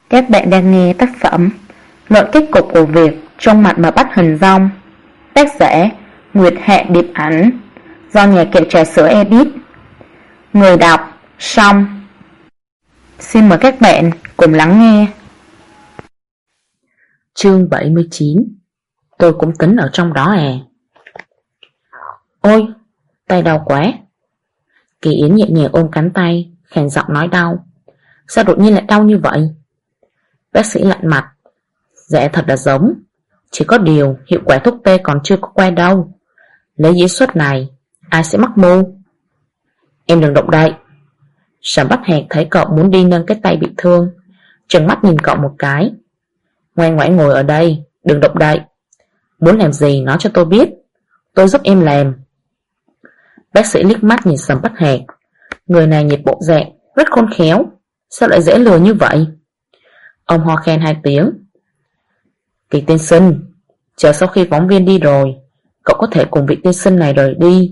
Các bạn đang nghe tác phẩm Luận kết cục của việc trong mặt mà bắt hình dong, tác giả Nguyệt Hạ Điệp Ảnh, do nhà kệ trà sữa edit. Người đọc Song. Xin mời các bạn cùng lắng nghe. Chương 79. Tôi cũng tính ở trong đó à. Ôi, tay đau quá. Kỳ Yến nhẹ nhàng ôm cánh tay, khàn giọng nói đau. Sao đột nhiên lại đau như vậy? Bác sĩ lạnh mặt. Dạ thật là giống, chỉ có điều hiệu quả thuốc tê còn chưa có qua đâu. Lấy diễn xuất này, ai sẽ mắc mưu? Em đừng động đậy. Sầm Bách Hạc thấy cậu muốn đi nâng cái tay bị thương, trừng mắt nhìn cậu một cái. Ngoan ngoãn ngồi ở đây, đừng động đậy. Muốn làm gì nói cho tôi biết, tôi giúp em làm. Bác sĩ liếc mắt nhìn Sầm Bách Hạc. Người này nhiệt bộ dạng rất khôn khéo, sao lại dễ lừa như vậy? Ông ho khen 2 tiếng. Kỳ tiên sinh, chờ sau khi phóng viên đi rồi, cậu có thể cùng vị tiên sinh này rời đi.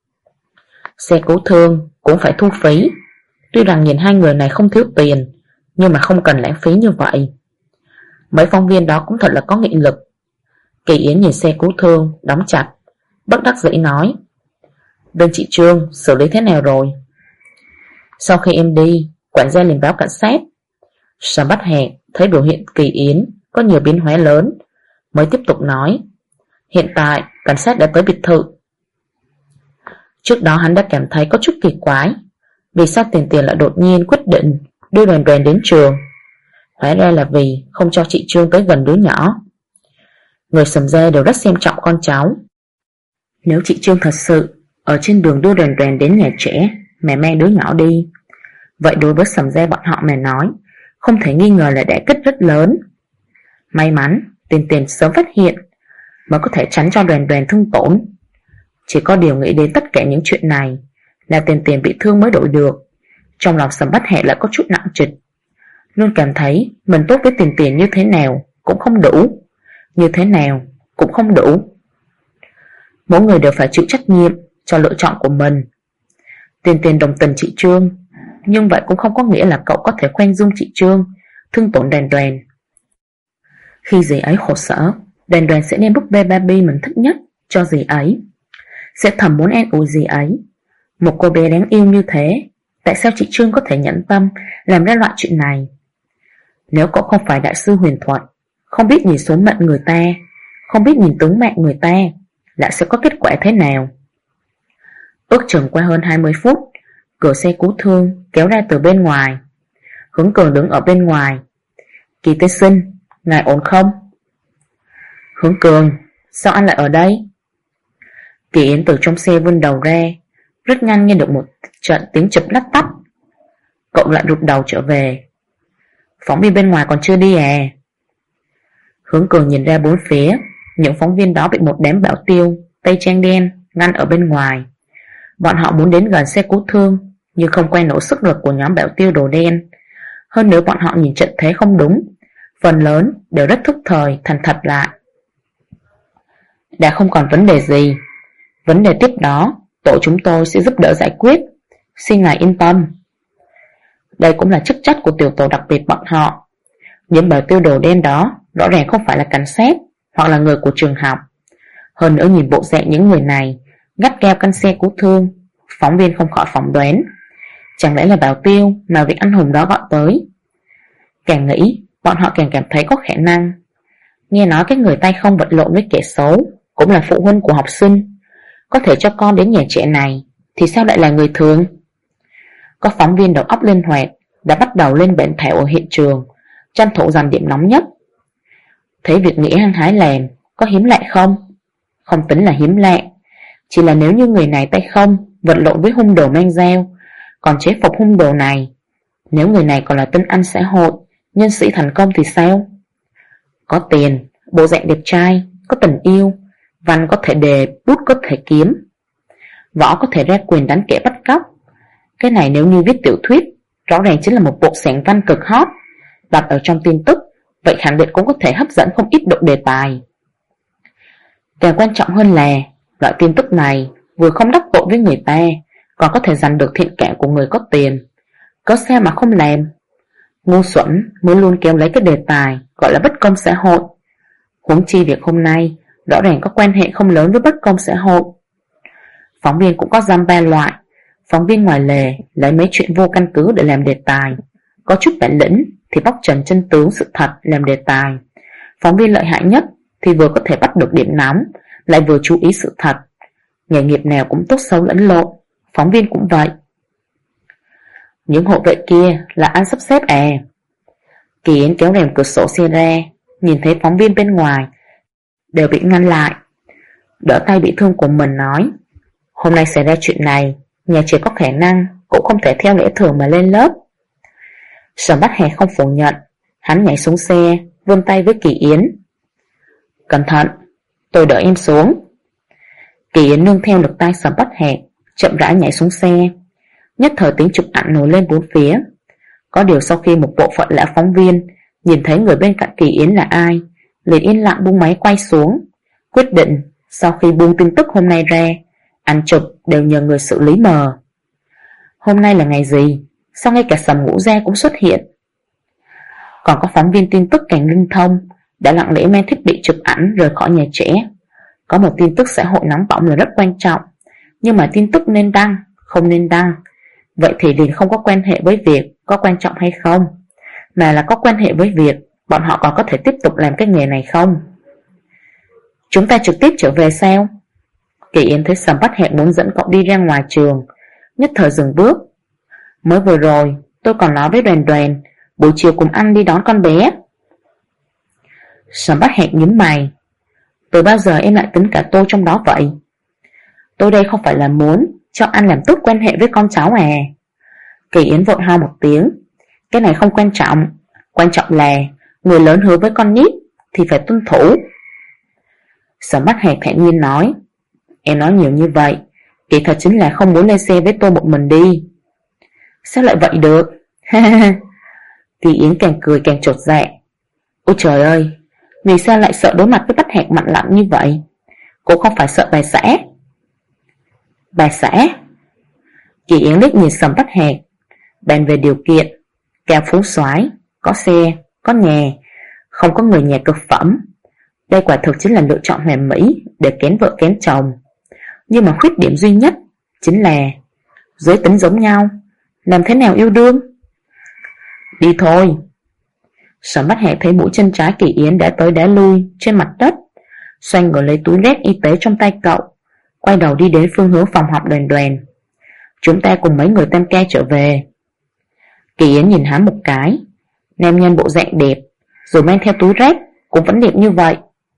Xe cứu thương cũng phải thu phí. Tuy rằng nhìn hai người này không thiếu tiền, nhưng mà không cần lãng phí như vậy. Mấy phóng viên đó cũng thật là có nghị lực. Kỳ Yến nhìn xe cứu thương đóng chặt, bất đắc dĩ nói. Bên chị Trương xử lý thế nào rồi? Sau khi em đi, quản gia liền báo cảnh sát. Sầm Bách Hạc thấy biểu hiện Kỳ Yến có nhiều biến hóa lớn, mới tiếp tục nói. Hiện tại cảnh sát đã tới biệt thự. Trước đó hắn đã cảm thấy có chút kỳ quái, vì sao Tiền Tiền lại đột nhiên quyết định đưa Đoàn Đoàn đến trường. Hóa ra là vì không cho chị Trương tới gần đứa nhỏ. Người Sầm gia đều rất xem trọng con cháu. Nếu chị Trương thật sự ở trên đường đưa Đoàn Đoàn đến nhà trẻ mà mang đứa nhỏ đi, vậy đối với Sầm gia bọn họ mà nói, không thể nghi ngờ là đả kích rất lớn. May mắn Tiền Tiền sớm phát hiện, mới có thể tránh cho Đoàn Đoàn thương tổn. Chỉ có điều nghĩ đến tất cả những chuyện này, là Tiền Tiền bị thương mới đổi được. Trong lòng Sầm Bách Hạc lại có chút nặng trịch, luôn cảm thấy mình tốt với Tiền Tiền như thế nào cũng không đủ, như thế nào cũng không đủ. Mỗi người đều phải chịu trách nhiệm cho lựa chọn của mình. Tiền Tiền đồng tình chị Trương, nhưng vậy cũng không có nghĩa là cậu có thể khoan dung chị Trương thương tổn Đoàn Đoàn. Khi dì ấy khổ sở, Đoàn Đoàn sẽ đem búp bê Barbie mình thích nhất cho dì ấy, sẽ thầm muốn an ủi dì ấy. Một cô bé đáng yêu như thế, tại sao chị Trương có thể nhẫn tâm làm ra loại chuyện này? Nếu cậu không phải đại sư huyền thuật, không biết nhìn số mệnh người ta, không biết nhìn tướng mạng người ta, lại sẽ có kết quả thế nào? Ước chừng qua hơn 20 phút, cửa xe cứu thương kéo ra từ bên ngoài. Hướng Cường đứng ở bên ngoài. Kỳ tiên sinh, ngài ổn không? Hướng Cường, sao anh lại ở đây? Kỳ Yến từ trong xe vươn đầu ra, rất nhanh nghe được một trận tiếng chụp lách tách. Cậu lại rụt đầu trở về. Phóng viên bên ngoài còn chưa đi à? Hướng Cường nhìn ra bốn phía, những phóng viên đó bị một đám bảo tiêu tây trang đen ngăn ở bên ngoài. Bọn họ muốn đến gần xe cứu thương, nhưng không quen nổi sức lực của nhóm bảo tiêu đồ đen. Hơn nữa bọn họ nhìn trận thế không đúng, phần lớn đều rất thức thời thành thật lại. Đã không còn vấn đề gì, vấn đề tiếp đó tổ chúng tôi sẽ giúp đỡ giải quyết, xin ngài yên tâm. Đây cũng là chức trách của tiểu tổ đặc biệt bọn họ. Những bảo tiêu đồ đen đó rõ ràng không phải là cảnh sát hoặc là người của trường học. Hơn nữa nhìn bộ dạng những người này gắt gao căn xe cứu thương, phóng viên không khỏi phỏng đoán, chẳng lẽ là bảo tiêu mà vị anh hùng đó gọi tới? Càng nghĩ, bọn họ càng cảm thấy có khả năng. Nghe nói cái người tay không vật lộn với kẻ xấu cũng là phụ huynh của học sinh, có thể cho con đến nhà trẻ này, thì sao lại là người thường? Có phóng viên đầu óc linh hoạt đã bắt đầu lên bệnh thảo ở hiện trường, tranh thủ giành điểm nóng nhất. Thấy việc Nghĩa hăng hái làm có hiếm lạ không? Không tính là hiếm lạ, chỉ là nếu như người này tay không vật lộn với hung đồ mang dao, còn chế phục hung đồ này, nếu người này còn là tinh anh xã hội, nhân sĩ thành công thì sao? Có tiền, bộ dạng đẹp trai, có tình yêu, văn có thể đề, bút có thể kiếm, võ có thể ra quyền đánh kẻ bắt cóc. Cái này nếu như viết tiểu thuyết, rõ ràng chính là một bộ sản văn cực hot. Đặt ở trong tin tức, vậy khẳng định cũng có thể hấp dẫn không ít độ đề tài. Càng quan trọng hơn là loại tin tức này vừa không đắc tội với người ta, còn có thể giành được thiện cảm của người có tiền. Có sao mà không làm? Ngu xuẩn mới luôn kéo lấy cái đề tài gọi là bất công xã hội. Huống chi việc hôm nay rõ ràng có quan hệ không lớn với bất công xã hội. Phóng viên cũng có dăm ba loại. Phóng viên ngoài lề lấy mấy chuyện vô căn cứ để làm đề tài, có chút bản lĩnh thì bóc trần chân tướng sự thật làm đề tài. Phóng viên lợi hại nhất thì vừa có thể bắt được điểm nóng, lại vừa chú ý sự thật. Nghề nghiệp nào cũng tốt xấu lẫn lộn, phóng viên cũng vậy. Những hộ vệ kia là ăn sắp xếp à? Kỳ Yến kéo rèm cửa sổ xe ra, nhìn thấy phóng viên bên ngoài đều bị ngăn lại. Đỡ tay bị thương của mình nói, hôm nay xảy ra chuyện này, nhà trẻ có khả năng cũng không thể theo lẽ thường mà lên lớp. Sầm Bát Hạc không phủ nhận, hắn nhảy xuống xe, vươn tay với Kỳ Yến. Cẩn thận, tôi đỡ em xuống. Kỳ Yến nương theo lực tay Sầm Bát Hạc, chậm rãi nhảy xuống xe. Nhất thời tiếng chụp ảnh nổi lên bốn phía. Có điều sau khi một bộ phận lão phóng viên nhìn thấy người bên cạnh Kỳ Yến là ai, liền yên lặng buông máy quay xuống, quyết định sau khi buông tin tức hôm nay ra, ảnh chụp đều nhờ người xử lý mờ. Hôm nay là ngày gì? Sao ngay cả Sầm Ngũ Gia cũng xuất hiện? Còn có phóng viên tin tức càng linh thông đã lặng lẽ mang thiết bị chụp ảnh rời khỏi nhà trẻ. Có một tin tức xã hội nóng bỏng là rất quan trọng, nhưng mà tin tức nên đăng, không nên đăng. Vậy thì liền không có quan hệ với việc có quan trọng hay không, mà là có quan hệ với việc bọn họ còn có thể tiếp tục làm cái nghề này không. Chúng ta trực tiếp trở về sao? Kỳ Yến thấy Sầm Bát Hạc muốn dẫn cậu đi ra ngoài trường, nhất thời dừng bước. Mới vừa rồi tôi còn nói với Đoàn Đoàn buổi chiều cùng ăn đi đón con bé. Sầm Bát Hạc nhíu mày. Từ bao giờ em lại tính cả tôi trong đó vậy? Tôi đây không phải là muốn cho anh làm tốt quan hệ với con cháu à? Kỳ Yến vội ho một tiếng. Cái này không quan trọng, quan trọng là người lớn hứa với con nít thì phải tuân thủ. Sầm Bát Hạc thản nhiên nói, em nói nhiều như vậy kỳ thật chính là không muốn lên xe với tôi một mình đi. Sao lại vậy được? Kỳ Yến càng cười càng chột dạ. Ôi trời ơi, vì sao lại sợ đối mặt với Bát Hạc mặn lạnh như vậy? Cô không phải sợ bà xã. Bà xã? Kỳ Yến liếc nhìn Sầm Bát Hạc, bàn về điều kiện, cao phú soái, có xe, có nhà, không có người nhà cực phẩm. Đây quả thực chính là lựa chọn hoàn mỹ để kén vợ kén chồng. Nhưng mà khuyết điểm duy nhất chính là giới tính giống nhau, làm thế nào yêu đương? Đi thôi. Sầm Bát Hạc thấy mũi chân trái Kỳ Yến đã tới đã lui trên mặt đất, xoay người lấy túi rét y tế trong tay cậu, quay đầu đi đến phương hướng phòng họp Đoàn Đoàn. Chúng ta cùng mấy người tam ca trở về. Kỳ Yến nhìn hắn một cái, nam nhân bộ dạng đẹp, rồi mang theo túi rét cũng vẫn đẹp như vậy.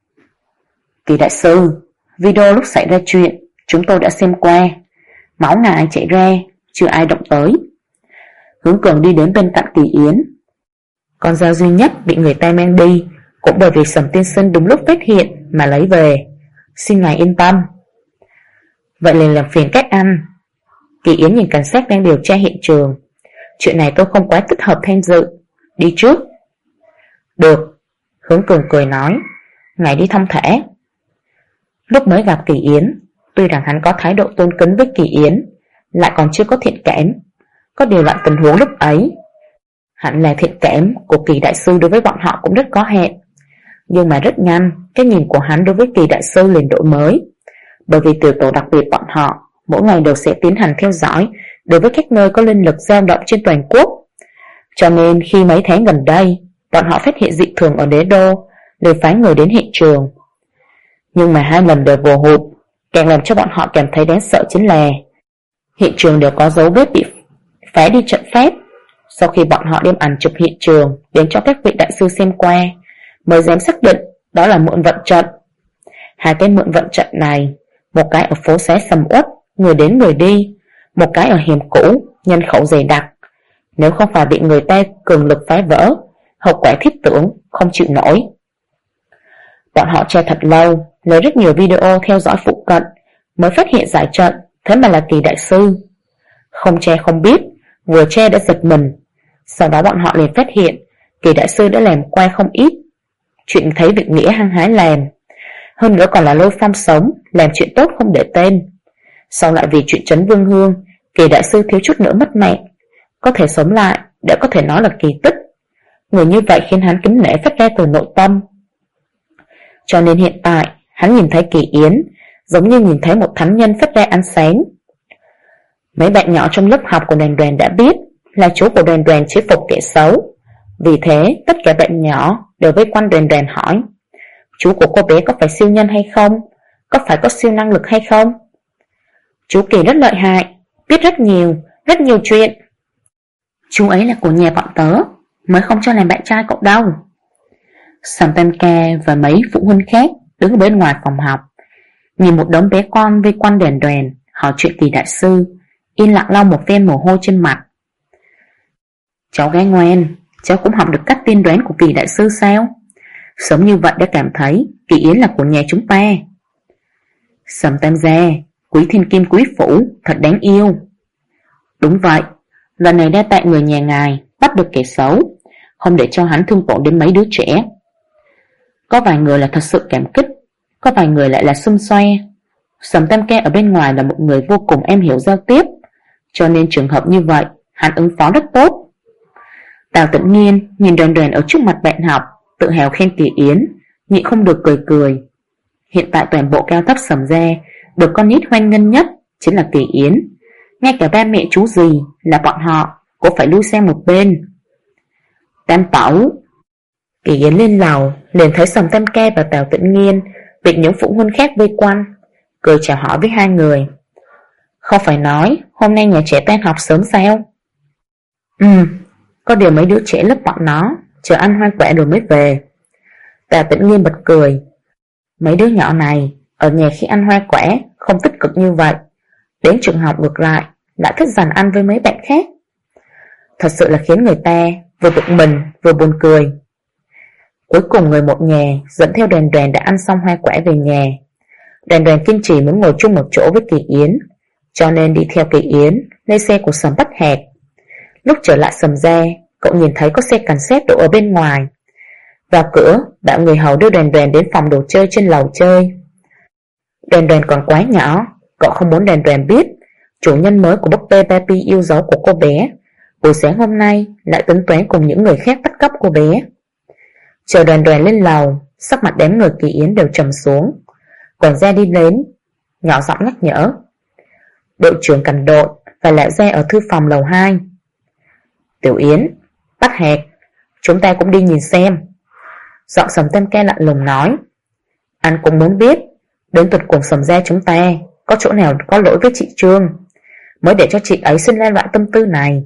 Kỳ đại sư, video lúc xảy ra chuyện chúng tôi đã xem qua, máu ngài chảy ra, chưa ai động tới. Hướng Cường đi đến bên cạnh Kỳ Yến. Con dao duy nhất bị người ta mang đi cũng bởi vì Sầm tiên sinh đúng lúc phát hiện mà lấy về, xin ngài yên tâm. Vậy liền làm phiền các anh. Kỳ Yến nhìn cảnh sát đang điều tra hiện trường. Chuyện này tôi không quá thích hợp tham dự, đi trước. Được. Hướng Cường cười nói, ngài đi thong thả. Lúc mới gặp Kỳ Yến, tuy rằng hắn có thái độ tôn kính với Kỳ Yến, lại còn chưa có thiện cảm. Có điều loại tình huống lúc ấy, hẳn là thiện cảm của Kỳ đại sư đối với bọn họ cũng rất có hạn. Nhưng mà rất nhanh, cái nhìn của hắn đối với Kỳ đại sư liền đổi mới. Bởi vì tiểu tổ đặc biệt bọn họ mỗi ngày đều sẽ tiến hành theo dõi đối với các nơi có linh lực dao động trên toàn quốc. Cho nên khi mấy tháng gần đây bọn họ phát hiện dị thường ở Đế Đô, liền phái người đến hiện trường. Nhưng mà 2 lần đều vô hụt. Càng làm cho bọn họ cảm thấy đáng sợ chính là hiện trường đều có dấu vết bị phá đi trận pháp. Sau khi bọn họ đem ảnh chụp hiện trường đến cho các vị đại sư xem qua, mới dám xác định đó là mượn vận trận. 2 cái mượn vận trận này, một cái ở phố xá sầm uất, người đến người đi, một cái ở hiểm cũ, nhân khẩu dày đặc. Nếu không phải bị người ta cường lực phá vỡ, hậu quả thiết tưởng không chịu nổi. Bọn họ tra thật lâu, lấy rất nhiều video theo dõi phụ cận, mới phát hiện giải trận, thế mà là Kỳ đại sư. Không tra không biết, vừa tra đã giật mình. Sau đó bọn họ liền phát hiện Kỳ đại sư đã làm qua không ít chuyện thấy việc nghĩa hăng hái làm, hơn nữa còn là lôi phong sống, làm chuyện tốt không để tên. Sau lại vì chuyện trấn Vương Hương, Kỳ đại sư thiếu chút nữa mất mạng, có thể sống lại đã có thể nói là kỳ tích. Người như vậy khiến hắn kính nể phất ra từ nội tâm. Cho nên hiện tại hắn nhìn thấy Kỳ Yến giống như nhìn thấy một thánh nhân phất ra ánh sáng. Mấy bạn nhỏ trong lớp học của Đoàn Đoàn đã biết là chú của Đoàn Đoàn chế phục kẻ xấu. Vì thế tất cả bạn nhỏ đều vây quanh Đoàn Đoàn hỏi: chú của cô bé có phải siêu nhân hay không? Có phải có siêu năng lực hay không? Chú Kỳ rất lợi hại, biết rất nhiều chuyện. Chú ấy là của nhà bọn tớ, mới không cho làm bạn trai cậu đâu. Sầm Tam Ca và mấy phụ huynh khác đứng ở bên ngoài phòng học, nhìn một đống bé con vây quanh Đoàn Đoàn hỏi chuyện Kỳ đại sư, yên lặng lau một ven mồ hôi trên mặt. Cháu gái ngoan, cháu cũng học được cách tiên đoán của Kỳ đại sư sao? Sớm như vậy đã cảm thấy Kỳ Yến là của nhà chúng ta. Sầm Tam gia, quý thiên kim quý phủ, thật đáng yêu. Đúng vậy, lần này đa tạ người nhà ngài bắt được kẻ xấu, không để cho hắn thương tổn đến mấy đứa trẻ. Có vài người là thật sự cảm kích, có vài người lại là xung xoe. Sầm Tam Ca ở bên ngoài là một người vô cùng em hiểu giao tiếp, cho nên trường hợp như vậy hắn ứng phó rất tốt. Tào Tĩnh Nhiên nhìn Đoàn Đoàn ở trước mặt bạn học, tự hào khen Kỳ Yến, nhịn không được cười cười. Hiện tại toàn bộ cao thấp Sầm gia được con nít hoan nghênh nhất chính là Kỳ Yến. Ngay cả ba mẹ chú gì là bọn họ cũng phải lui sang một bên. Tam tẩu. Kỳ Yến lên lầu liền thấy Sầm Tam Ca và Tào Tĩnh Nhiên bị những phụ huynh khác vây quanh, cười chào hỏi với hai người. Không phải nói hôm nay nhà trẻ tan học sớm sao? Có điều mấy đứa trẻ lớp bọn nó chờ ăn hoa quả rồi mới về. Tào Tĩnh Nhiên bật cười. Mấy đứa nhỏ này ở nhà khi ăn hoa quả không tích cực như vậy, đến trường học ngược lại lại thích dằn ăn với mấy bạn khác. Thật sự là khiến người ta vừa bực mình vừa buồn cười. Cuối cùng người một nhà dẫn theo Đoàn Đoàn đã ăn xong hoa quả về nhà. Đoàn Đoàn kiên trì muốn ngồi chung một chỗ với Kỳ Yến, cho nên đi theo Kỳ Yến lên xe của Sầm Bách Hạc. Lúc trở lại Sầm gia, cậu nhìn thấy có xe cảnh sát đỗ ở bên ngoài. Vào cửa, bảo người hầu đưa Đoàn Đoàn đến phòng đồ chơi trên lầu chơi. Đoàn Đoàn còn quá nhỏ, cậu không muốn Đoàn Đoàn biết chủ nhân mới của búp bê Barbie yêu dấu của cô bé buổi sáng hôm nay lại tính toán cùng những người khác bắt cóc cô bé. Chờ Đoàn Đoàn lên lầu, sắc mặt đám người Kỳ Yến đều trầm xuống. Quản gia đi đến, nhỏ giọng nhắc nhở. Đội trưởng cảnh đội và lão gia ở thư phòng lầu 2. Tiểu Yến, Bách Hạc, chúng ta cũng đi nhìn xem. Giọng Sầm Tam Ca lạnh lùng nói. Anh cũng muốn biết đến tuột cùng Sầm gia chúng ta có chỗ nào có lỗi với chị Trương, mới để cho chị ấy sinh ra loại tâm tư này.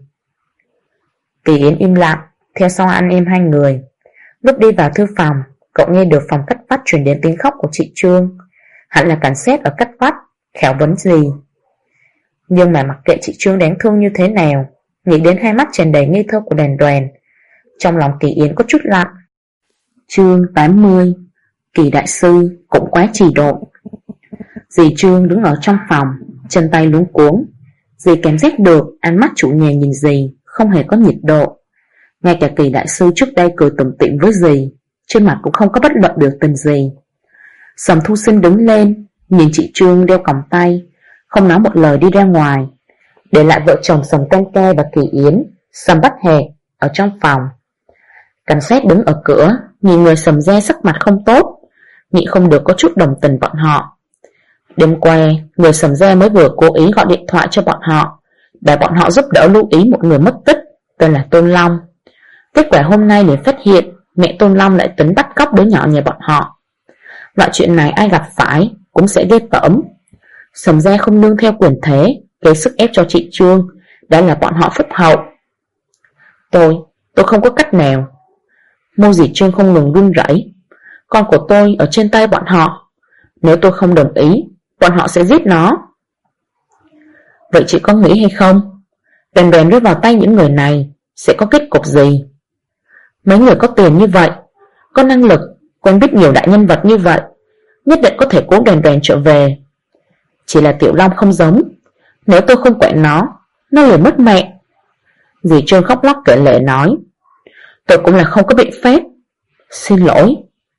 Kỳ Yến im lặng, theo sau anh em hai người. Lúc đi vào thư phòng, cậu nghe được phòng Cách Vách truyền đến tiếng khóc của chị Trương. Hẳn là cảnh sát ở Cách Vách, khéo vấn gì. Nhưng mà mặc kệ chị Trương đáng thương như thế nào, nghĩ đến hai mắt tràn đầy ngây thơ của Đoàn Đoàn, trong lòng Kỳ Yến có chút lặng. Chương 80. Kỳ đại sư cũng quá trì độn. Dì Trương đứng ở trong phòng, chân tay luống cuống. Dì cảm giác được ánh mắt chủ nhà nhìn dì không hề có nhiệt độ. Ngay cả Kỳ đại sư trước đây cười tủm tỉm với dì, trên mặt cũng không có bất luận biểu tình gì. Sầm Thu Sinh đứng lên, nhìn chị Trương đeo còng tay, không nói một lời đi ra ngoài, để lại vợ chồng Sầm Tam Ca và Kỳ Yến, Sầm Bách Hạc ở trong phòng. Cảnh sát đứng ở cửa, nhìn người Sầm gia sắc mặt không tốt, nhịn không được có chút đồng tình bọn họ. Đêm qua, người Sầm gia mới vừa cố ý gọi điện thoại cho bọn họ, để bọn họ giúp đỡ lưu ý một người mất tích, tên là Tôn Long. Kết quả hôm nay liền phát hiện mẹ Tôn Long lại tính bắt cóc đứa nhỏ nhà bọn họ. Loại chuyện này ai gặp phải cũng sẽ ghê tởm. Sầm gia không nương theo quyền thế, gây sức ép cho chị Trương, đã là bọn họ phúc hậu. Tôi không có cách nào. Môi dì Trương không ngừng run rẩy. Con của tôi ở trên tay bọn họ, nếu tôi không đồng ý, bọn họ sẽ giết nó. Vậy chị có nghĩ hay không, Đoàn Đoàn rơi vào tay những người này sẽ có kết cục gì? Mấy người có tiền như vậy, có năng lực, quen biết nhiều đại nhân vật như vậy, nhất định có thể cứu Đoàn Đoàn trở về. Chỉ là Tiểu Long không giống, nếu tôi không quản nó liền mất mẹ. Dì Trương khóc lóc kể lể nói. Tôi cũng là không có biện pháp. Xin lỗi.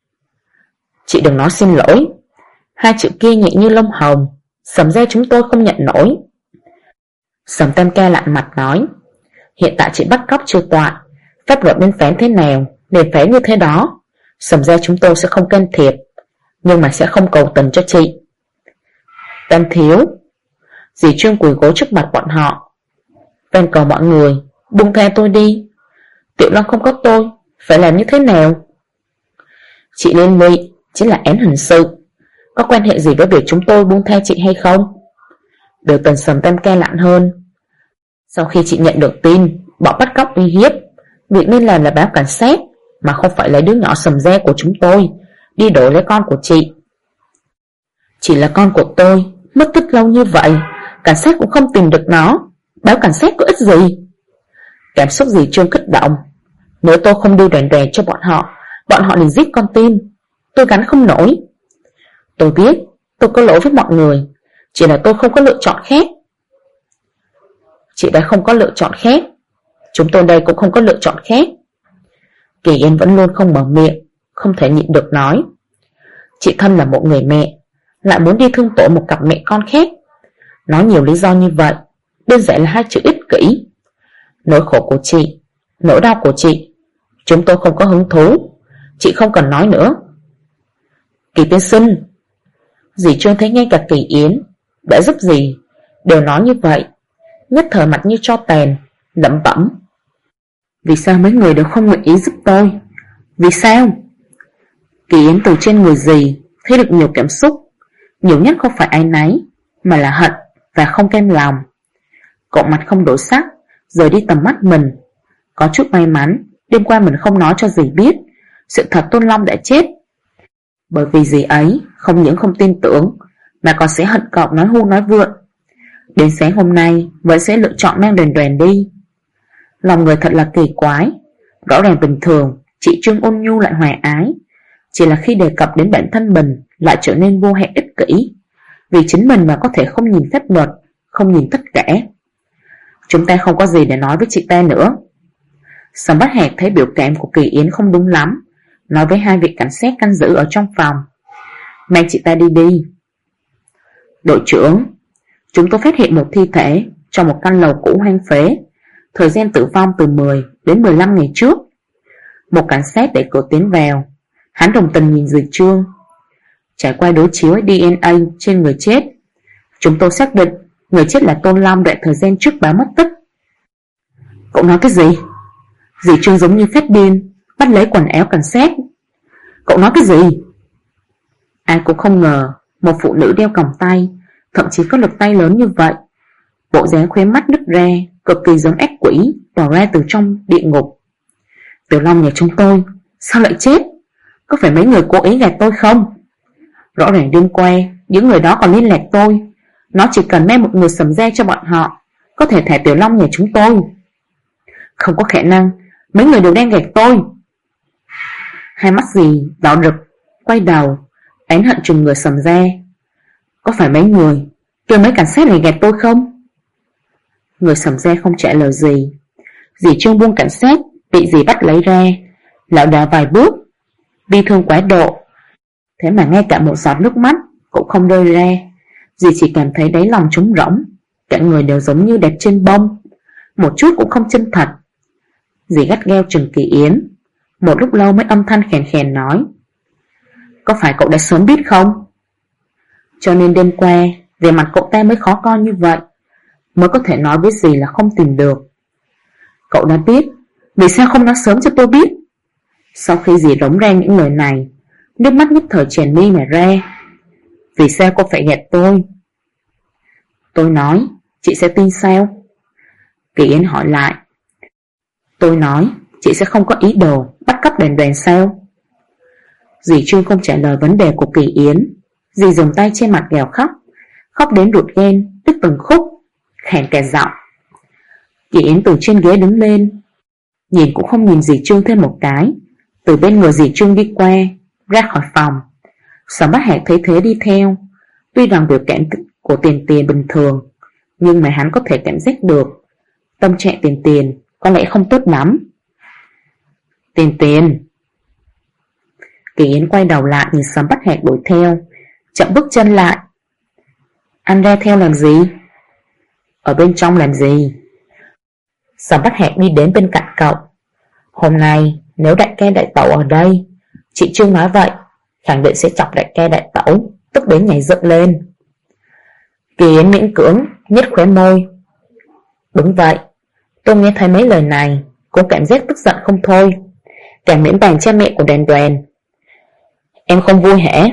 Chị đừng nói xin lỗi. Hai chữ kia nhẹ như lông hồng, Sầm gia chúng tôi không nhận nổi. Sầm Tam Ca lạnh mặt nói. Hiện tại chị bắt cóc chưa tọa, Pháp luật nên phán thế nào nên phán như thế đó. Sầm ra chúng tôi sẽ không can thiệp, nhưng mà sẽ không cầu tình cho chị. Tam thiếu. Dì Trương quỳ gối trước mặt bọn họ, van cầu mọi người buông tha tôi đi. Tiểu Long không có tôi, phải làm như thế nào? Chị liên lụy chính là án hình sự, có quan hệ gì với việc chúng tôi buông tha chị hay không? Biểu tình Sầm Tam ca lạnh hơn. Sau khi chị nhận được tin bọn bắt cóc uy hiếp, việc nên làm là báo cảnh sát, mà không phải lấy đứa nhỏ Sầm Gia của chúng tôi đi đổi lấy con của chị. Chỉ là con của tôi, mất tích lâu như vậy, cảnh sát cũng không tìm được nó, báo cảnh sát có ích gì? Cảm xúc dì Trương kích động. Nếu tôi không đưa đèn đèn cho bọn họ liền giết con tin. Tôi gánh không nổi. Tôi biết tôi có lỗi với mọi người, chỉ là tôi không có lựa chọn khác. Chị đã không có lựa chọn khác, chúng tôi đây cũng không có lựa chọn khác. Kỳ Yên vẫn luôn không mở miệng, không thể nhịn được nói. Chị thân là một người mẹ, lại muốn đi thương tổn một cặp mẹ con khác. Nói nhiều lý do như vậy, đơn giản là hai chữ ích kỷ. Nỗi khổ của chị, nỗi đau của chị, chúng tôi không có hứng thú. Chị không cần nói nữa. Kỳ tiên sinh. Dì Trương thấy ngay cả Kỳ Yến đã giúp gì đều nói như vậy, nhất thời mặt như tro tàn, lẩm bẩm. Vì sao mấy người đều không nguyện ý giúp tôi? Vì sao? Kỳ Yến từ trên người dì thấy được nhiều cảm xúc, nhiều nhất không phải áy náy, mà là hận và không cam lòng. Cậu mặt không đổi sắc, rời đi tầm mắt mình. Có chút may mắn đêm qua mình không nói cho dì biết sự thật Tôn Long đã chết, bởi vì dì ấy không những không tin tưởng mà còn sẽ hận cậu nói hưu nói vượn. Đến sáng hôm nay vẫn sẽ lựa chọn mang đèn đèn đi. Lòng người thật là kỳ quái. Rõ ràng bình thường chị Trương ôn nhu lại hòa ái, chỉ là khi đề cập đến bản thân mình lại trở nên vô hạn ích kỷ, vì chính mình mà có thể không nhìn pháp luật, không nhìn tất cả. Chúng ta không có gì để nói với chị ta nữa. Sầm Bát Hạc thấy biểu cảm của Kỳ Yến không đúng lắm, nói với hai vị cảnh sát canh giữ ở trong phòng. Mang chị ta đi đi. Đội trưởng, chúng tôi phát hiện một thi thể trong một căn lầu cũ hoang phế, thời gian tử vong từ 10 đến 15 ngày trước. Một cảnh sát đẩy cửa tiến vào. Hắn đồng tình nhìn dì Trương. Trải qua đối chiếu DNA trên người chết, chúng tôi xác định người chết là Tôn Long đoạn thời gian trước báo mất tích. Cậu nói cái gì? Dì Trương giống như phát điên, bắt lấy quần áo cảnh sát. Cậu nói cái gì? Ai cũng không ngờ một phụ nữ đeo còng tay, thậm chí có lực tay lớn như vậy. Bộ dáng khóe mắt nứt ra, cực kỳ giống ác quỷ tỏ ra từ trong địa ngục. Tiểu Long nhà chúng tôi sao lại chết? Có phải mấy người cố ý gạt tôi không? Rõ ràng đêm qua những người đó còn liên lạc tôi, nó chỉ cần mang một người Sầm Gia cho bọn họ, có thể thả Tiểu Long nhà chúng tôi. Không có khả năng, mấy người đều đang gạt tôi. Hai mắt dì đỏ rực, quay đầu oán hận trừng người Sầm Gia. Có phải mấy người kêu mấy cảnh sát này gạt tôi không? Người Sầm Gia không trả lời gì. Dì Trương buông cảnh sát bị dì bắt lấy ra, lảo đảo vài bước, bi thương quá độ. Thế mà ngay cả một giọt nước mắt cũng không rơi ra. Dì chỉ cảm thấy đáy lòng trống rỗng, cả người đều giống như đẹp trên bông, một chút cũng không chân thật. Dì gắt gao trừng Kỳ Yến. Một lúc lâu mới âm thanh khèn khèn nói. Có phải cậu đã sớm biết không? Cho nên đêm qua về mặt cậu ta mới khó coi như vậy, mới có thể nói với dì là không tìm được. Cậu đã biết, vì sao không nói sớm cho tôi biết? Sau khi dì rống ra những lời này, nước mắt nhất thời chèn mi mà ra. Vì sao cô phải gạt tôi? Tôi nói, chị sẽ tin sao? Kỳ Yến hỏi lại. Tôi nói, chị sẽ không có ý đồ bắt cóc đèn đèn sao? Dì Trương không trả lời vấn đề của Kỳ Yến. Dì dùng tay trên mặt gào khóc, khóc đến ruột gan, đứt từng khúc, khàn cả giọng. Kỳ Yến từ trên ghế đứng lên, nhìn cũng không nhìn dì Trương thêm một cái, từ bên người dì Trương đi qua, ra khỏi phòng. Sầm Bát Hạc thấy thế đi theo. Tuy rằng biểu cảm của Tiền Tiền bình thường, nhưng mà hắn có thể cảm giác được tâm trạng Tiền Tiền có lẽ không tốt lắm. Tiền Tiền. Kỳ Yến quay đầu lại nhìn Sầm Bát Hạc đuổi theo, chậm bước chân lại. Anh ra theo làm gì? Ở bên trong làm gì? Sầm Bát Hạc đi đến bên cạnh cậu. Hôm nay nếu đại ca đại tẩu ở đây, chị Trương nói vậy, khẳng định sẽ chọc đại ca đại tẩu tức đến nhảy dựng lên. Kỳ Yến miễn cưỡng nhếch khóe môi. Đúng vậy, tôi nghe thấy mấy lời này cũng cảm giác tức giận không thôi. Càng miễn bàn cha mẹ của Đèn Đoèn. Em không vui hả?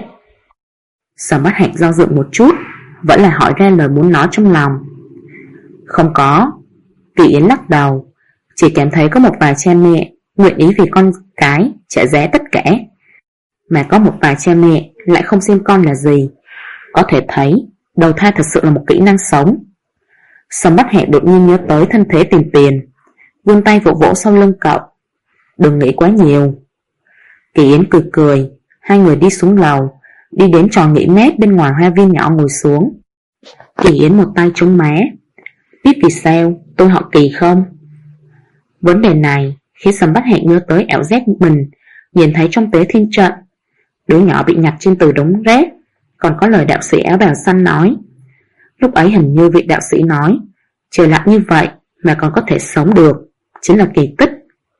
Sở Mắt Hạnh do dự một chút, vẫn là hỏi ra lời muốn nói trong lòng. Không có. Kỳ Yến lắc đầu, chỉ cảm thấy có một vài cha mẹ nguyện ý vì con cái trả giá tất cả, mà có một vài cha mẹ lại không xem con là gì. Có thể thấy đầu thai thật sự là một kỹ năng sống. Sở Mắt Hạnh đột nhiên nhớ tới thân thế tìm tiền, vươn tay vỗ vỗ sau lưng cậu. Đừng nghĩ quá nhiều. Kỳ Yến cười cười. Hai người đi xuống lầu, đi đến trò nghỉ mát bên ngoài hoa viên nhỏ ngồi xuống. Kỳ Yến một tay chống má. Biết vì sao tôi họ Kỳ không? Vấn đề này khiến Sầm Bát Hạnh nhớ tới ảo giác mình nhìn thấy trong Tế Thiên Trận. Đứa nhỏ bị nhặt trên từ đống rác, còn có lời đạo sĩ áo bào xanh nói. Lúc ấy hình như vị đạo sĩ nói, trời lạnh như vậy mà còn có thể sống được, chính là kỳ tích.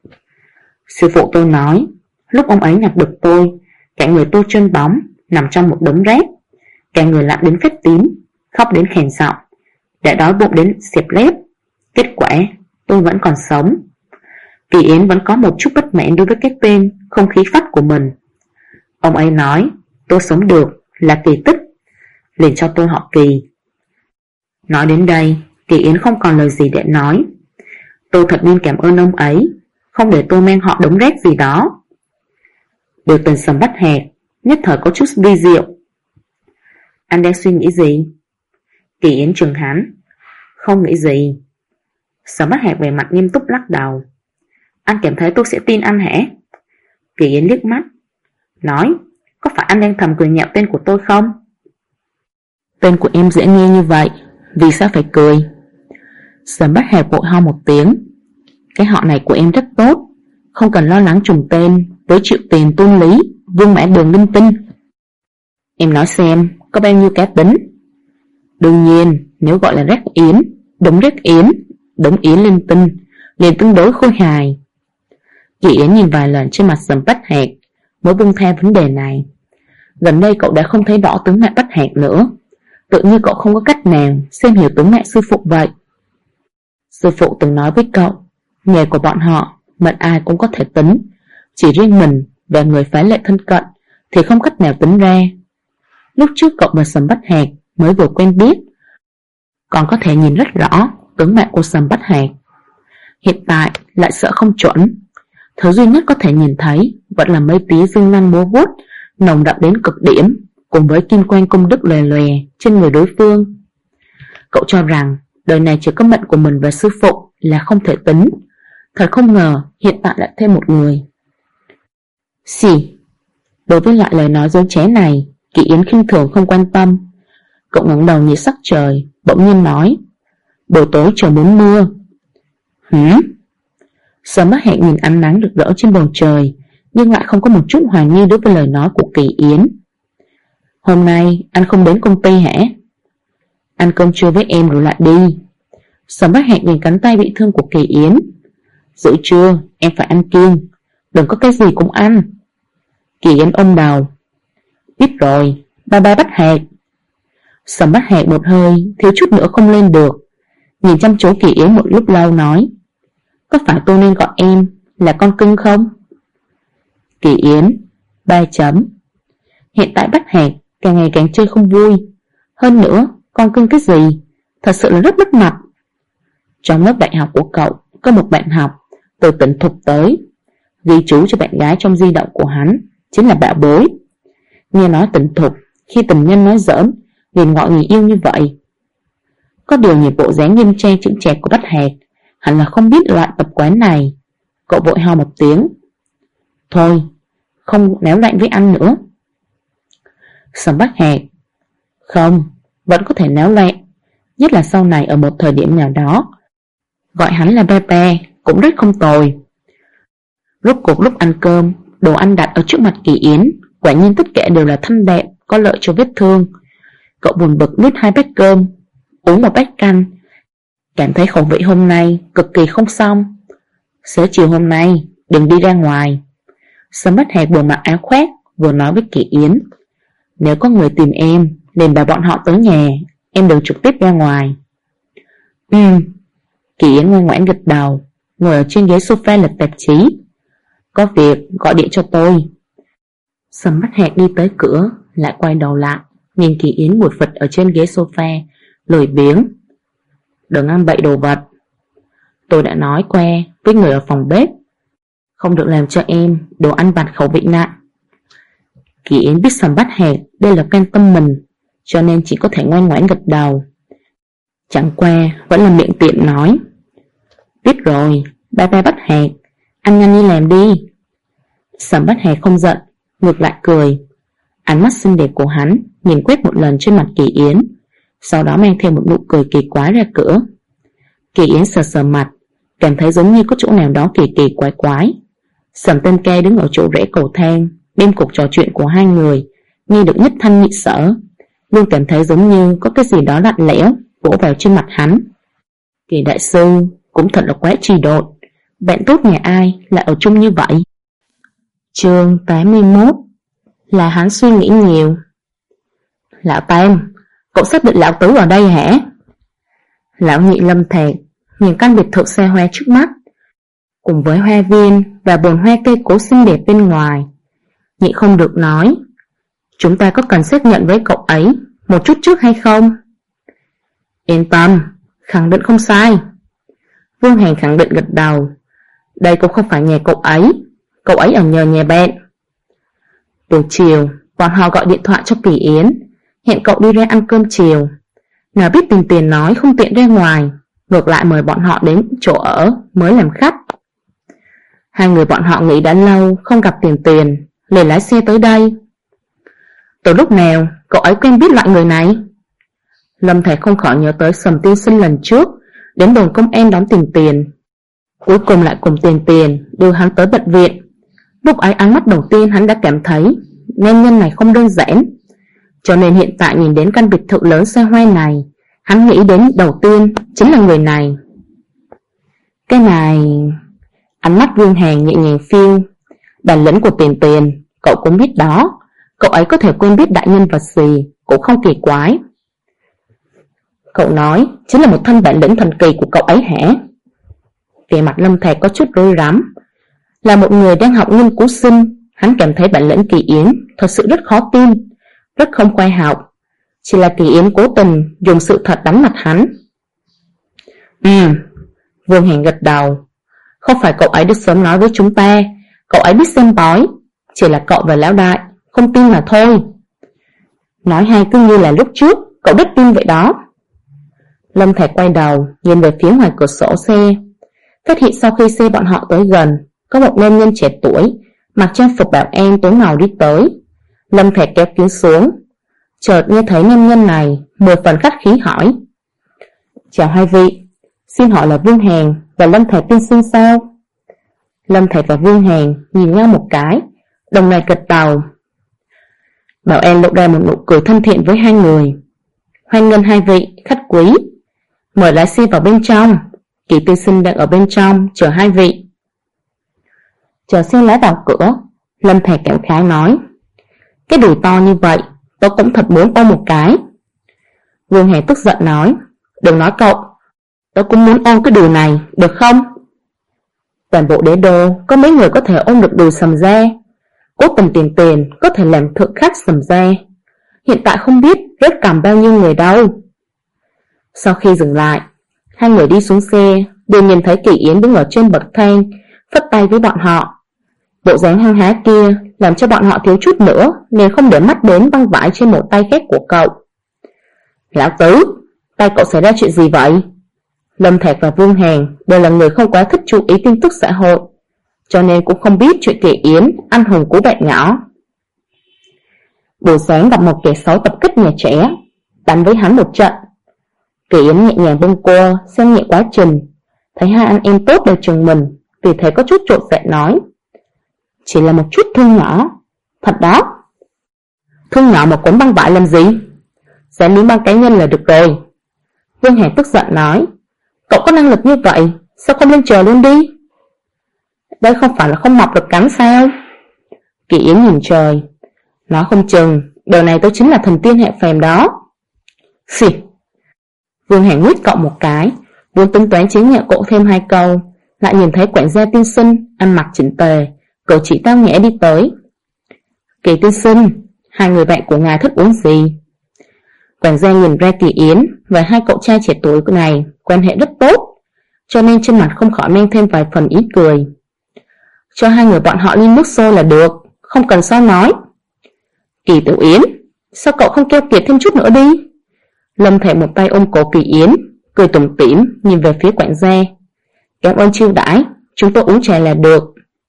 Sư phụ tôi nói, lúc ông ấy nhặt được tôi, cả người tôi trơn bóng, nằm trong một đống rác, cả người lạnh đến phết tím, khóc đến khàn giọng, đã đói bụng đến xẹp lép. Kết quả tôi vẫn còn sống. Kỳ Yến vẫn có một chút bất mãn đối với cái tên không khí phách của mình. Ông ấy nói tôi sống được là kỳ tích, liền cho tôi họ Kỳ. Nói đến đây, Kỳ Yến không còn lời gì để nói. Tôi thật nên cảm ơn ông ấy, không để tôi mang họ đống rác gì đó. Biểu tình Sầm Bát Hạc nhất thời có chút vi diệu. Anh đang suy nghĩ gì? Kỳ Yến trừng hắn. Không nghĩ gì. Sầm Bát Hạc về mặt nghiêm túc lắc đầu. Anh cảm thấy tôi sẽ tin anh hả? Kỳ Yến liếc mắt, nói, có phải anh đang thầm cười nhạo tên của tôi không? Tên của em dễ nghe như vậy, vì sao phải cười? Sầm Bát Hạc vội ho một tiếng. Cái họ này của em rất tốt, không cần lo lắng trùng tên với Triệu Tiền, Tôn Lý, Vương Mã Đường linh tinh. Em nói xem, có bao nhiêu cá tính? Đương nhiên, nếu gọi là rác yến, đống rác yến, đống yến linh tinh, liền tương đối khôi hài. Kỳ Yến nhìn vài lần trên mặt Sầm Bát Hạc mới buông tha vấn đề này. Gần đây cậu đã không thấy rõ tướng mạo Bát Hạc nữa, tự như cậu không có cách nào xem hiểu tướng mạo sư phụ vậy. Sư phụ từng nói với cậu, nghề của bọn họ mệnh ai cũng có thể tính, chỉ riêng mình và người phái lệ thân cận thì không cách nào tính ra. Lúc trước cậu và Sầm Bát Hạc mới vừa quen biết, còn có thể nhìn rất rõ tướng mạo của Sầm Bát Hạc. Hiện tại lại sợ không chuẩn, thứ duy nhất có thể nhìn thấy vẫn là mấy tí dương nanh múa vuốt nồng đậm đến cực điểm, cùng với kim quang công đức lòe lòe trên người đối phương. Cậu cho rằng đời này chỉ có mệnh của mình và sư phụ là không thể tính, thật không ngờ hiện tại lại thêm một người. Xì. Đối với loại lời nói dối trá này, Kỳ Yến khinh thường không quan tâm. Cậu ngẩng đầu nhìn sắc trời, bỗng nhiên nói, buổi tối trời muốn mưa. Sầm Bát Hạc nhìn ánh nắng rực rỡ trên bầu trời, nhưng lại không có một chút hoài nghi đối với lời nói của Kỳ Yến. Hôm nay anh không đến công ty hả? Ăn cơm trưa với em rồi lại đi. Sầm Bát Hạc nhìn cánh tay bị thương của Kỳ Yến. Giữa trưa em phải ăn kiêng, đừng có cái gì cũng ăn. Kỳ Yến ôm đầu. Biết rồi, bye bye Bát Hạc. Sầm Bát Hạc một hơi thiếu chút nữa không lên được, nhìn chăm chú Kỳ Yến một lúc lâu nói, có phải tôi nên gọi em là con cưng không? Kỳ Yến 3 chấm. Hiện tại Bát Hạc càng ngày càng chơi không vui. Hơn nữa, con cưng cái gì, thật sự là rất mất mặt. Trong lớp đại học của cậu có một bạn học từ tỉnh Thục tới, ghi chú cho bạn gái trong di động của hắn chính là Bảo Bối. Nghe nói tỉnh Thục khi tình nhân nói giỡn liền gọi người yêu như vậy. Có điều nhìn bộ dáng nghiêm trang chững chạc của Bát Hạc, hẳn là không biết loại tập quán này. Cậu vội ho một tiếng. Thôi, không néo lạnh với anh nữa. Sầm Bát Hạc. Không, vẫn có thể néo lạnh, nhất là sau này ở một thời điểm nào đó. Gọi hắn là Pepe cũng rất không tồi. Rốt cuộc lúc ăn cơm, đồ ăn đặt ở trước mặt Kỳ Yến, quả nhiên tất cả đều là thanh đạm, có lợi cho vết thương. Cậu buồn bực nuốt 2 bát cơm, uống 1 bát canh, cảm thấy khẩu vị hôm nay cực kỳ không xong. Xế chiều hôm nay, đừng đi ra ngoài. Sầm Bách Hạc vừa mặc áo khoác vừa nói với Kỳ Yến: nếu có người tìm em, liền bảo bọn họ tới nhà, em đừng trực tiếp ra ngoài. Kỳ Yến ngoan ngoãn gật đầu, ngồi ở trên ghế sofa lật tạp chí. Có việc gọi điện cho tôi. Sầm Bách Hạc đi tới cửa, lại quay đầu lại nhìn Kỳ Yến ngồi phịch ở trên ghế sofa, lười biếng: đừng ăn bậy đồ vật. Tôi đã nói qua với người ở phòng bếp, không được làm cho em đồ ăn vặt khẩu vị nặng. Kỳ Yến biết Sầm Bách Hạc đây là can tâm mình, cho nên chỉ có thể ngoan ngoãn gật đầu. Chẳng qua vẫn là miệng tiện nói: biết rồi, bye bye Bách Hạc, anh nhanh đi làm đi. Sầm Bách Hạc không giận, ngược lại cười. Ánh mắt xinh đẹp của hắn nhìn quét một lần trên mặt Kỳ Yến, sau đó mang theo một nụ cười kỳ quái ra cửa. Kỳ Yến sờ sờ mặt, cảm thấy giống như có chỗ nào đó kỳ kỳ quái quái. Sầm Tên Ca đứng ở chỗ rẽ cầu thang, bên cuộc trò chuyện của hai người nghe được nhất thanh nhị sở, luôn cảm thấy giống như có cái gì đó lạnh lẽo vỗ vào trên mặt hắn. Kỳ đại sư cũng thật là quá trì độn, bạn tốt nhà ai lại ở chung như vậy. Chương 81. Là hắn suy nghĩ nhiều. Lão Tam, cậu xác định lão tứ ở đây hả? Lão Nhị Lâm Thạc nhìn căn biệt thự xa hoa trước mắt, cùng với hoa viên và bồn hoa cây cối xinh đẹp bên ngoài, nhị không được nói: chúng ta có cần xác nhận với cậu ấy một chút trước hay không? Yên tâm, khẳng định không sai. Vương Hàn khẳng định gật đầu. Đây cũng không phải nhà cậu ấy ở nhờ nhà bạn. Buổi chiều, bọn họ gọi điện thoại cho Kỳ Yến, hẹn cậu đi ra ăn cơm chiều. Nào biết Tiền Tiền nói không tiện ra ngoài, ngược lại mời bọn họ đến chỗ ở mới làm khách. Hai người bọn họ nghĩ đã lâu không gặp Tiền Tiền, liền lái xe tới đây. Từ lúc nào cậu ấy quen biết loại người này? Lâm Thạc không khỏi nhớ tới Sầm tiên sinh lần trước đến đồn công an đón Tiền Tiền, cuối cùng lại cùng Tiền Tiền đưa hắn tới bệnh viện. Lúc ấy ánh mắt đầu tiên hắn đã cảm thấy nam nhân này không đơn giản, cho nên hiện tại nhìn đến căn biệt thự lớn xa hoa này, hắn nghĩ đến đầu tiên chính là người này. Cái này... Ánh mắt Vương Hàn nhẹ nhàng phiêu. Bản lĩnh của Tiền Tiền cậu cũng biết đó, cậu ấy có thể quên biết đại nhân vật gì cũng không kỳ quái. Cậu nói chính là một thân bản lĩnh thần kỳ của cậu ấy hả? Về mặt Lâm Thạc có chút rối rắm. Là một người đang học nghiên cứu sinh, hắn cảm thấy bản lĩnh Kỳ Yến thật sự rất khó tin, rất không khoa học. Chỉ là Kỳ Yến cố tình dùng sự thật đánh mặt hắn. Vương Hàn gật đầu. Không phải cậu ấy được sớm nói với chúng ta, cậu ấy biết xem bói, chỉ là cậu và lão đại không tin mà thôi. Nói hay cứ như là lúc trước cậu rất tin vậy đó. Lâm Thạc quay đầu nhìn về phía ngoài cửa sổ xe, phát hiện sau khi xe bọn họ tới gần, có một nam nhân trẻ tuổi mặc trang phục bảo an tối màu đi tới. Lâm Thạc kéo kính xuống, chợt nghe thấy nam nhân này 10 phần khách khí hỏi: chào hai vị, xin hỏi là Vương Hàn và Lâm Thạc tiên sinh sao? Lâm Thạc và Vương Hàn nhìn nhau một cái, đồng loạt gật đầu. Bảo an lộ ra một nụ cười thân thiện với hai người. Hoan nghênh hai vị khách quý, mời lái xe vào bên trong, Kỳ tiên sinh đang ở bên trong chờ hai vị. Chờ xe lái vào cửa, Lâm Thạc cảm khái nói: cái đùi to như vậy, tôi cũng thật muốn ôm một cái. Vương Hàn tức giận nói: đừng nói cậu, tôi cũng muốn ôm cái đùi này, được không? Toàn bộ đế đô có mấy người có thể ôm được đùi Sầm gia? Cố Tình Tiền Tiền có thể làm thượng khách Sầm gia, hiện tại không biết rớt cằm bao nhiêu người đâu. Sau khi dừng lại, hai người đi xuống xe, đều nhìn thấy Kỳ Yến đứng ở trên bậc thang, phất tay với bọn họ. Bộ dáng hăng há kia làm cho bọn họ thiếu chút nữa nên không để mắt đến băng vải trên một tay khác của cậu. Lão Tứ, tay cậu xảy ra chuyện gì vậy? Lâm Thạc và Vương Hàn đều là người không quá thích chú ý tin tức xã hội, cho nên cũng không biết chuyện Kỳ Yến ăn hùng của bạn nhỏ. Buổi sáng gặp một kẻ xấu tập kích nhà trẻ, đánh với hắn một trận. Kỳ Yến nhẹ nhàng bâng cô xem nhẹ quá trình, thấy hai anh em tốt đều chừng mình, vì thế có chút trột dạ nói: chỉ là một chút thương nhỏ. Thật đó? Thương nhỏ mà cuốn băng vải làm gì? Dán miếng băng cá nhân là được rồi. Vương Hàn tức giận nói: cậu có năng lực như vậy, sao không lên trời luôn đi? Đây không phải là không mọc được cánh sao? Kỳ Yến nhìn trời. Nói không chừng đời này tôi chính là thần tiên hạ phàm đó. Xì. Vương Hàn nguyết cậu một cái, muốn tính toán chế nhạo cậu thêm 2 câu, lại nhìn thấy quản gia tiên sinh ăn mặc chỉnh tề, cậu chỉ tao nhẽ đi tới. Kỳ tiên sinh, 2 người bạn của ngài thích uống gì? Quản gia nhìn ra Kỳ Yến và 2 cậu trai trẻ tuổi này quan hệ rất tốt, cho nên trên mặt không khỏi mang thêm vài phần ý cười. Cho 2 người bọn họ ly nước sôi là được, không cần sao nói. Kỳ Tiểu Yến, sao cậu không keo kiệt thêm chút nữa đi? Lâm Thệ một tay ôm cổ Kỳ Yến, cười tủm tỉm nhìn về phía quản gia. Cảm ơn chiêu đãi, chúng tôi uống trà là được.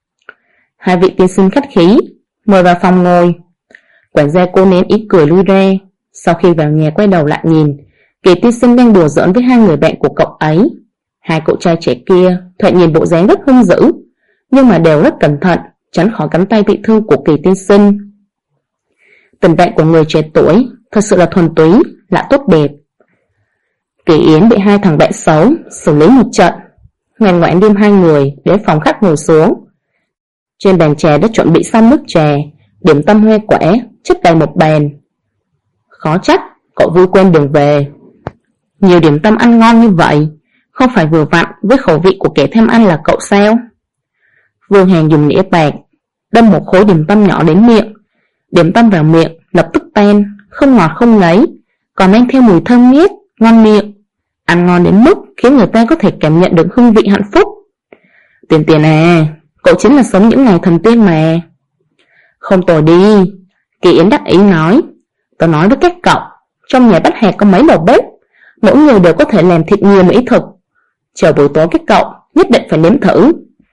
2 vị tiên sinh khách khí, mời vào phòng ngồi. Quản gia cô nén ý cười lui ra. Sau khi vào nhà quay đầu lại nhìn, Kỳ tiên sinh đang đùa giỡn với 2 người bạn của cậu ấy. 2 cậu trai trẻ kia thoạt nhìn bộ dáng rất hung dữ, nhưng mà đều rất cẩn thận, tránh khỏi cánh tay bị thương của Kỳ tiên sinh. Tình bạn của người trẻ tuổi thật sự là thuần túy, lại tốt đẹp. Kỳ Yến bị 2 thằng bạn xấu xử lý một trận, ngoan ngoãn đem 2 người đến phòng khách ngồi xuống. Trên bàn trà đã chuẩn bị xong nước trà, điểm tâm hoa quả chất đầy một bàn. Khó trách cậu vui quên đường về. Nhiều điểm tâm ăn ngon như vậy, không phải vừa vặn với khẩu vị của kẻ tham ăn là cậu sao? Vương Hàn dùng nĩa bạc đâm một khối điểm tâm nhỏ đến miệng. Điểm tâm vào miệng lập tức tan, không ngọt không ngấy, còn mang theo mùi thơm ngát, ngon miệng. Ăn ngon đến mức khiến người ta có thể cảm nhận được hương vị hạnh phúc. Tiền Tiền à, cậu chính là sống những ngày thần tiên mà. Không tồi đi, Kỳ Yến đắc ý nói. Tôi nói với các cậu, trong nhà Bách Hạc có mấy đầu bếp, mỗi người đều có thể làm thịt nhiều mỹ thực. Chờ buổi tối các cậu nhất định phải nếm thử.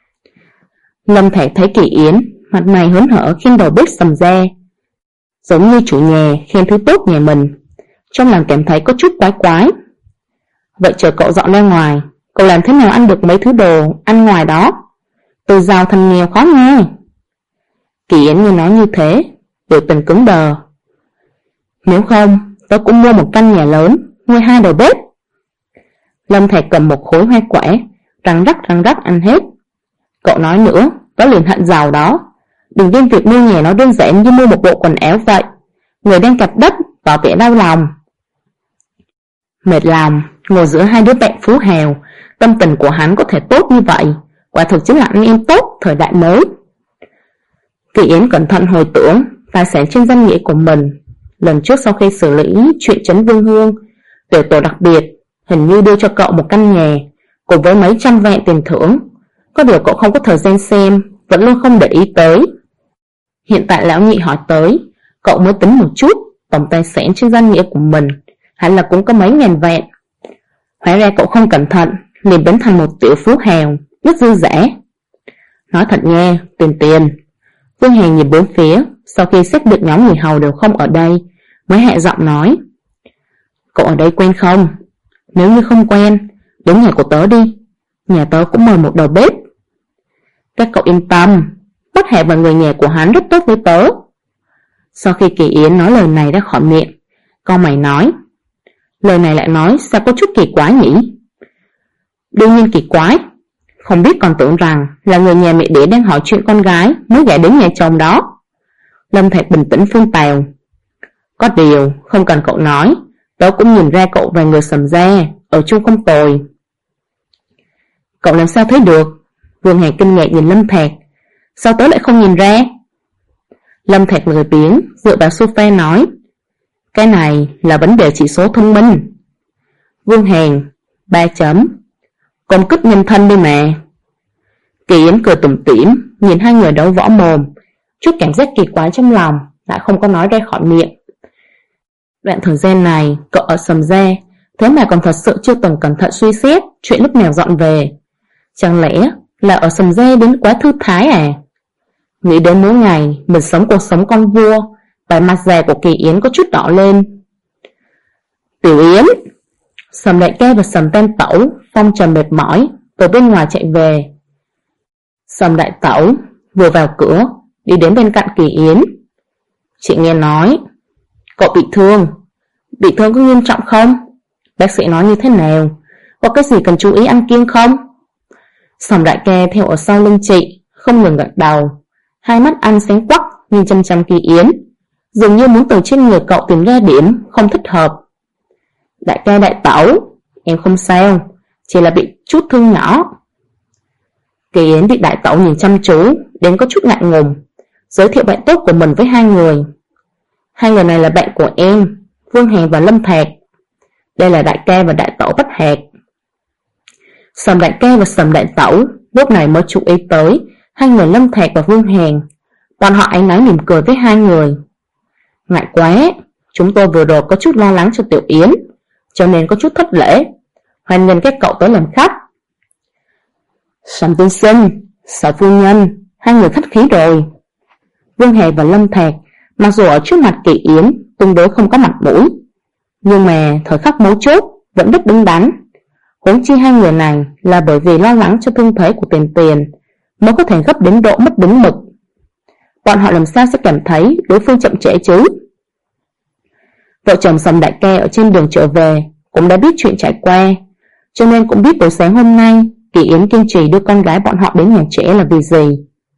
Lâm Thạc thấy Kỳ Yến mặt mày hớn hở khen đầu bếp Sầm ra, giống như chủ nhà khen thứ tốt nhà mình, trong lòng cảm thấy có chút quái quái. Vậy chờ cậu dọn ra ngoài, cậu làm thế nào ăn được mấy thứ đồ ăn ngoài đó? Từ giàu thành nghèo khó nghe. Kỳ Yến nghe nói như thế, biểu tình cứng đờ. Nếu không, tớ cũng mua một căn nhà lớn, nuôi 2 đầu bếp. Lâm Thạc cầm một khối hoa quả, răng rắc ăn hết. Cậu nói nữa, tớ liền hận giàu đó. Đừng đem việc mua nhà nó đơn giản như mua một bộ quần áo vậy. Người đang cặp đất, tỏ vẻ đau lòng. Mệt lòng, ngồi giữa 2 đứa bạn phú hào, tâm tình của hắn có thể tốt như vậy, quả thực chính là anh em tốt thời đại mới. Kỳ Yến cẩn thận hồi tưởng tài sản trên danh nghĩa của mình. Lần trước sau khi xử lý chuyện Trấn Vương Hương, tiểu tổ đặc biệt hình như đưa cho cậu một căn nhà cùng với mấy trăm vạn tiền thưởng. Có điều cậu không có thời gian xem, vẫn luôn không để ý tới. Hiện tại lão nhị hỏi tới, cậu mới tính một chút tổng tài sản trên danh nghĩa của mình hẳn là cũng có mấy ngàn vạn. Hóa ra cậu không cẩn thận liền biến thành một tiểu phú hào, rất dư dả. Nói thật nha, Tiền. Vương Hàn nhìn bốn phía, sau khi xác định nhóm người hầu đều không ở đây, mới hạ giọng nói. Cậu ở đây quen không? Nếu như không quen, đến nhà của tớ đi. Nhà tớ cũng mời một đầu bếp. Các cậu yên tâm, Bất Hạc và người nhà của hắn rất tốt với tớ. Sau khi Kỳ Yến nói lời này ra khỏi miệng, con mày nói. Lời này lại nói sao có chút kỳ quái nhỉ? Đương nhiên kỳ quái. Không biết còn tưởng rằng là người nhà mẹ đẻ đang hỏi chuyện con gái mới gả đến nhà chồng đó. Lâm Thạc bình tĩnh phun tào. Có điều không cần cậu nói, tớ cũng nhìn ra cậu và người Sầm gia ở chung không tồi. Cậu làm sao thấy được? Vương Hàn kinh ngạc nhìn Lâm Thạc. Sao tớ lại không nhìn ra? Lâm Thạc lười biếng dựa vào sofa nói. Cái này là vấn đề chỉ số thông minh. Vương Hàn 3 chấm. Công kích nhân thân đi mà. Kỳ Yến cười tủm tỉm nhìn 2 người đấu võ mồm, chút cảm giác kỳ quái trong lòng lại không có nói ra khỏi miệng. Đoạn thời gian này cậu ở Sầm gia, thế mà còn thật sự chưa từng cẩn thận suy xét chuyện lúc nào dọn về. Chẳng lẽ là ở Sầm gia đến quá thư thái à? Nghĩ đến mỗi ngày mình sống cuộc sống con vua, vẻ mặt già của Kỳ Yến có chút đỏ lên. Tiểu Yến! Sầm đại ca và Sầm tam tẩu phong trần mệt mỏi từ bên ngoài chạy về. Sầm đại tẩu vừa vào cửa đi đến bên cạnh Kỳ Yến. Chị nghe nói cậu bị thương. Bị thương có nghiêm trọng không? Bác sĩ nói như thế nào? Có cái gì cần chú ý ăn kiêng không? Sầm đại ca theo ở sau lưng chị, không ngừng gật đầu, hai mắt anh sáng quắc nhìn chăm chăm Kỳ Yến, dường như muốn từ trên người cậu tìm ra điểm không thích hợp. Đại ca đại tẩu, em không sao, chỉ là bị chút thương nhỏ. Kỳ Yến bị đại tẩu nhìn chăm chú đến có chút ngại ngùng, giới thiệu bạn tốt của mình với hai người. Hai người này là bạn của em, Vương Hàn và Lâm Thạc. Đây là đại ca và đại tẩu Bách Hạc. Sầm đại ca và Sầm đại tẩu lúc này mới chú ý tới hai người Lâm Thạc và Vương Hàn. Bọn họ áy náy mỉm cười với hai người. Ngại quá, chúng tôi vừa rồi có chút lo lắng cho Tiểu Yến, cho nên có chút thất lễ. Hoan nghênh các cậu tới làm khách. Sầm tiên sinh, Sở phu nhân, hai người khách khí rồi. Vương Hề và Lâm Thạc mặc dù ở trước mặt Kỳ Yến tương đối không có mặt mũi, nhưng mà thời khắc mấu chốt vẫn rất đứng đắn. Huống chi hai người này là bởi vì lo lắng cho thương thế của Tiền Tiền mới có thể gấp đến độ mất đúng mực. Bọn họ làm sao sẽ cảm thấy đối phương chậm trễ chứ? Vợ chồng Sầm đại ca ở trên đường trở về cũng đã biết chuyện trải qua, cho nên cũng biết buổi sáng hôm nay Kỳ Yến kiên trì đưa con gái bọn họ đến nhà trẻ là vì gì.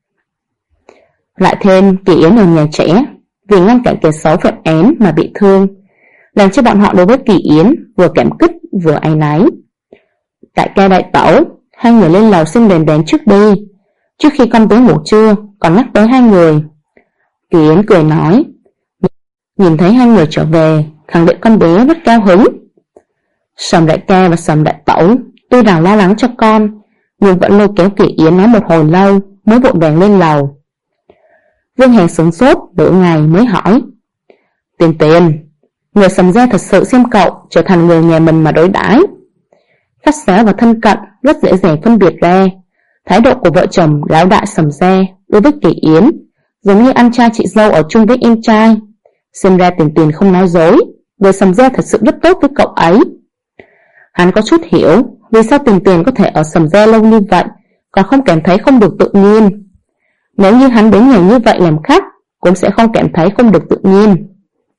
Lại thêm Kỳ Yến ở nhà trẻ vì ngăn cản kẻ xấu phạm án mà bị thương, làm cho bọn họ đối với Kỳ Yến vừa cảm kích vừa áy náy. Đại ca đại tẩu, hai người lên lầu xem đèn đèn trước đi. Trước khi con tới ngủ trưa còn nhắc tới hai người. Kỳ Yến cười nói, nhìn thấy hai người trở về khẳng định con bé rất cao hứng. Sầm đại ca và Sầm đại tẩu tuy rằng lo lắng cho con, nhưng vẫn lôi kéo Kỳ Yến nói một hồi lâu mới vội vàng lên lầu. Vương Hàn sửng sốt nửa ngày mới hỏi, Tiền Tiền, người Sầm gia thật sự xem cậu trở thành người nhà mình mà đối đãi. Khách sáo và thân cận rất dễ dàng phân biệt ra thái độ của vợ chồng lão đại Sầm gia đối với Kỳ Yến giống như anh trai chị dâu ở chung với em trai. Xem ra Tiền Tiền không nói dối, người Sầm gia thật sự rất tốt với cậu ấy. Hắn có chút hiểu vì sao Tiền Tiền có thể ở Sầm gia lâu như vậy còn không cảm thấy không được tự nhiên. Nếu như hắn đến nhà như vậy làm khách cũng sẽ không cảm thấy không được tự nhiên.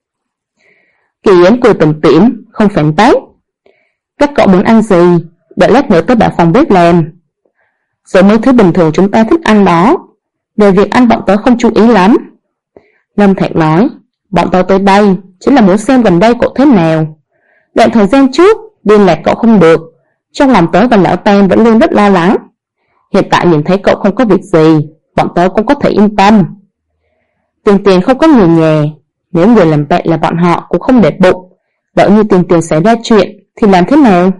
Kỳ Yến cười tủm tỉm, không phản bác. Các cậu muốn ăn gì, đợi lát nữa tới bảo phòng bếp làm. Rồi mấy thứ bình thường chúng ta thích ăn đó, về việc ăn bọn tớ không chú ý lắm. Lâm Thạc nói, bọn tớ tới đây chính là muốn xem gần đây cậu thế nào. Đoạn thời gian trước liên lạc cậu không được, trong lòng tớ và lão Tam vẫn luôn rất lo lắng. Hiện tại nhìn thấy cậu không có việc gì, bọn tớ cũng có thể yên tâm. Tiền Tiền không có người nhà, nếu người làm vậy là bọn họ cũng không để bụng. Lỡ như Tiền Tiền xảy ra chuyện thì làm thế nào?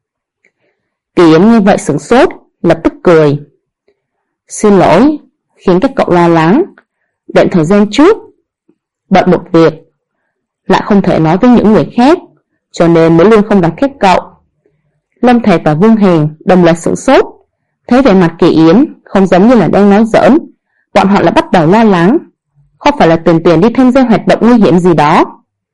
Kỳ Yến nghe vậy sửng sốt, lập tức cười. Xin lỗi, khiến các cậu lo lắng. Đoạn thời gian trước bận một việc, lại không thể nói với những người khác, cho nên mới luôn không đặt kết cậu. Lâm Thạc và Vương Hàn đồng loạt sửng sốt, thấy vẻ mặt Kỳ Yến không giống như là đang nói giỡn. Bọn họ là bắt đầu lo lắng, không phải là Tiền Tiền đi tham gia hoạt động nguy hiểm gì đó.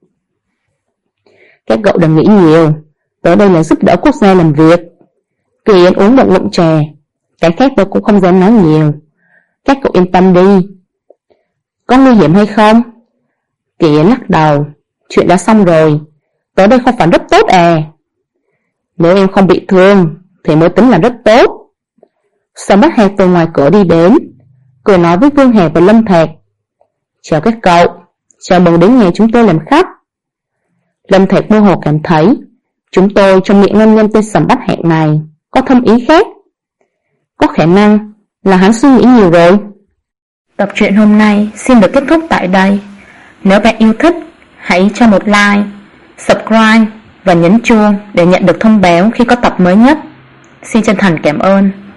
Các cậu đừng nghĩ nhiều, tới đây là giúp đỡ quốc gia làm việc. Kỳ Yến uống một ngụm trà, cái khác tôi cũng không dám nói nhiều. Các cậu yên tâm đi. Có nguy hiểm hay không? Kỳ Yến lắc đầu, chuyện đã xong rồi, tới đây không phải rất tốt à? Nếu em không bị thương thì mới tính là rất tốt. Sầm Bách Hạc từ ngoài cửa đi đến, cười nói với Vương Hạc và Lâm Thạc, chào các cậu, chào mừng đến nhà chúng tôi làm khách. Lâm Thạc mơ hồ cảm thấy chúng tôi trong miệng nam nhân tên Sầm Bách Hạc này có thâm ý khác. Có khả năng là hắn suy nghĩ nhiều rồi. Tập truyện hôm nay xin được kết thúc tại đây. Nếu bạn yêu thích, hãy cho một like, subscribe và nhấn chuông để nhận được thông báo khi có tập mới nhất. Xin chân thành cảm ơn.